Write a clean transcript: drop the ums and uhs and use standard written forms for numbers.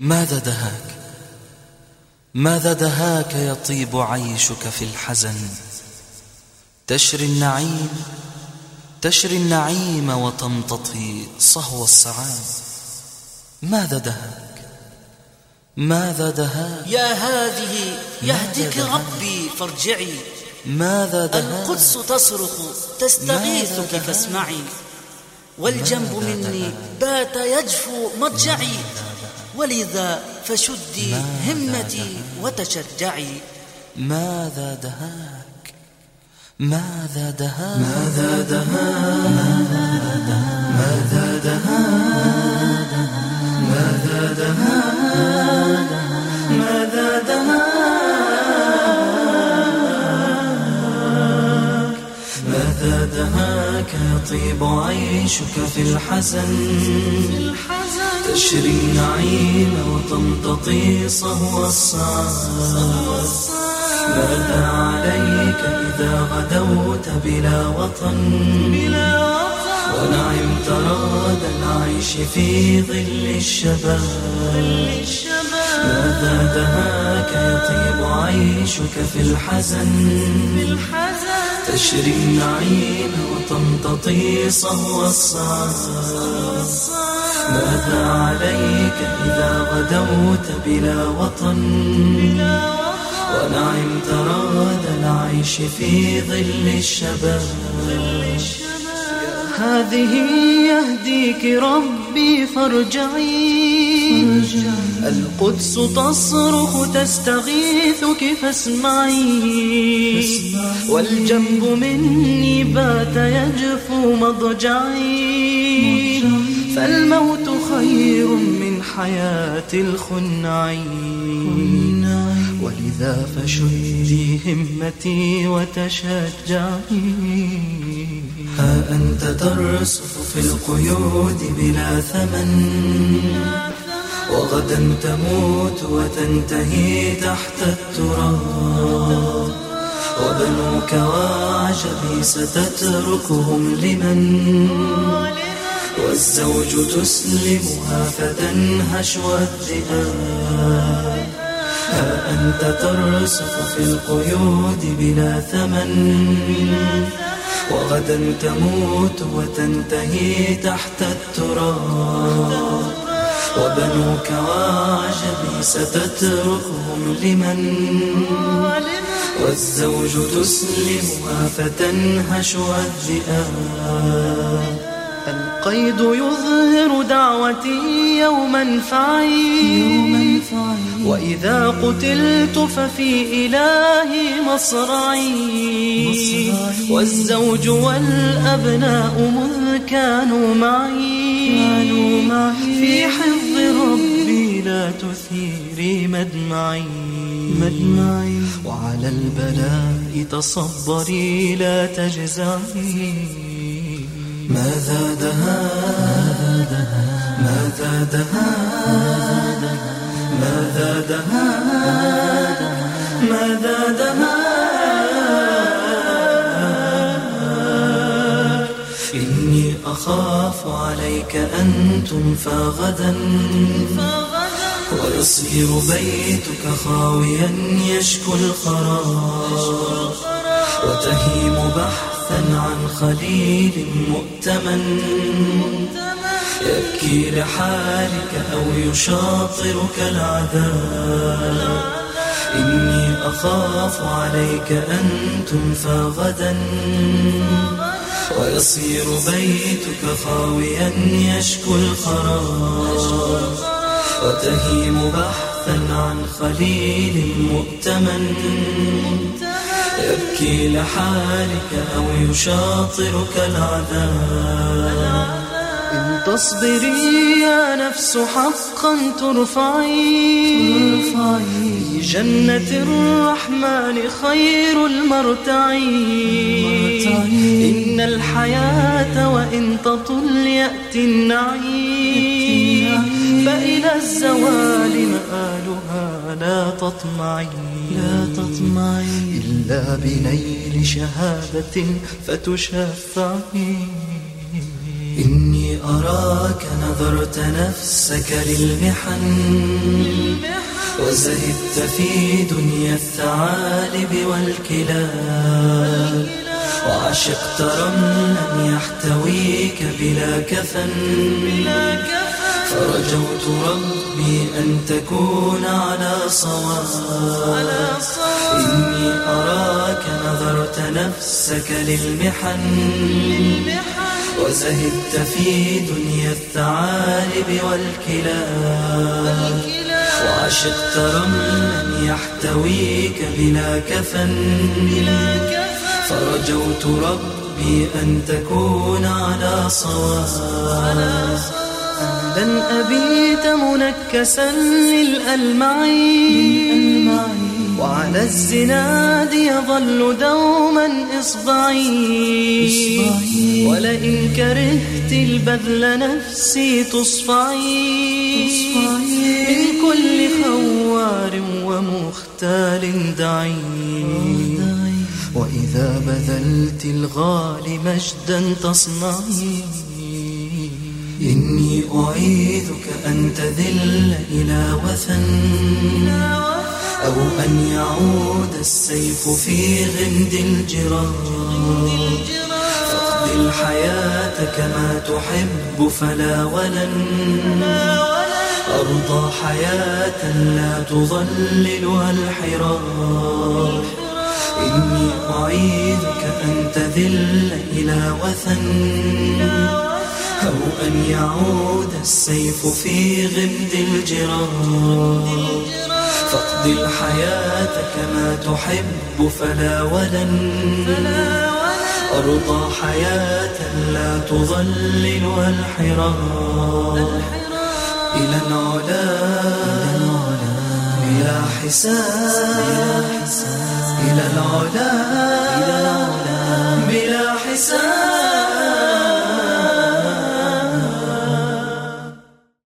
ماذا دهاك؟ ماذا دهاك يطيب عيشك في الحزن؟ تشري النعيم وتمتطي صهو السعاد. ماذا دهاك؟ ماذا دهاك؟ يا هذه يهديك ربي فارجعي، ماذا دهاك؟ القدس تصرخ تستغيثك فاسمعي، والجنب مني بات يجفو مضجعي، ولذا فشدي همتي وتشجعي. ماذا دهاك؟ ماذا دهاك؟ ماذا دهاك؟ ماذا دهاك؟ ماذا دهاك؟ ماذا دهاك؟ ماذا دهاك يطيب عيشك في الحزن؟ تشري النعيم وتمتطي صهو السعاد. ماذا عليك إذا غدوت بلا وطن، ونعمت رغد العيش في ظل الشباب؟ ماذا دهاك يطيب عيشك في الحزن؟ تشري النعيم وتمتطي صهو السعاد. ماذا عليك إذا غدوت بلا وطن، ونعمت رغد العيش في ظل الشباب؟ هذه يهديك ربي فارجعي، القدس تصرخ تستغيثك فاسمعي، والجنب مني بات يجفو مضجعي، فالموت خير من حياة الخنعين، ولذا فشدي همتي وتشجعي. ها أنت ترسف في القيود بلا ثمن، وغدا تموت وتنتهي تحت التراب، وبنوك وعجبي ستتركهم لمن؟ والزوج تسلمها فتنهش الذئاب. ها أنت ترسف في القيود بلا ثمن، وغدا تموت وتنتهي تحت التراب، وبنوك وعجبي ستتركهم لمن؟ والزوج تسلمها فتنهش الذئاب. القيد يظهر دعوتي يوما فعي، وإذا قتلت ففي إلهي مصرعي، والزوج والأبناء مذ كانوا معي، في حفظ ربي لا تثيري مدمعي، وعلى البلاء تصبري لا تجزعي. ماذا دهاك؟ ماذا دهاك؟ ماذا دهاك؟ ماذا دهاك؟ إني أخاف عليك أن تنفى غدا، ويصير بيتك خاويا يشكو الخراب، وتهيم بحثا عن خليل مؤتمن، يبكي لحالك أو يشاطرك العذاب. إني أخاف عليك أن تنفى غدا، ويصير بيتك خاويا يشكو الخراب، وتهيم بحثا عن خليل مؤتمن، يبكي لحالك أو يشاطرك العذاب. إن تصبري يا نفس حقا ترفعي، جنة الرحمن خير المرتعي. إن الحياة وإن تطل يأتي النعيم، فإلى الزوال مآلها لا تطمعي، إلا بنيل شهادة فتشفعي. إني أراك نظرت نفسك للمحن وزهدت في دنيا الثعالب والكلاب وعشقت رملا يحتويك بلا كفن فرجوت ربي أن تكون على صواب. إني أراك نظرت نفسك للمحن وزهدت في دنيا الثعالب والكلاب وعشقت رملا يحتويك بلا كفن فرجوت ربي أن تكون على صواب. لن أبيت منكسا للألمعين وعلى الزناد يظل دوما إصبعي ولئن كرهت البذل نفسي تصفعي من كل خوار ومختال دعي وإذا بذلت الغالي مجدا تصنعي. إني أعيذك أن تذل إلى وثن أو أن يعود السيف في غمد الجرار فاقض الحياة كما تحب فلا ولن أرضى حياة لا تظللها الحرار. إني أعيذك أن تذل إلى وثن أو أن يعود السيف في غمد الجرار فاقض الحياة كما تحب فلا ولن أرضى حياة لا تظللها الحرار. إلى العلا بلا حساب إلى العلا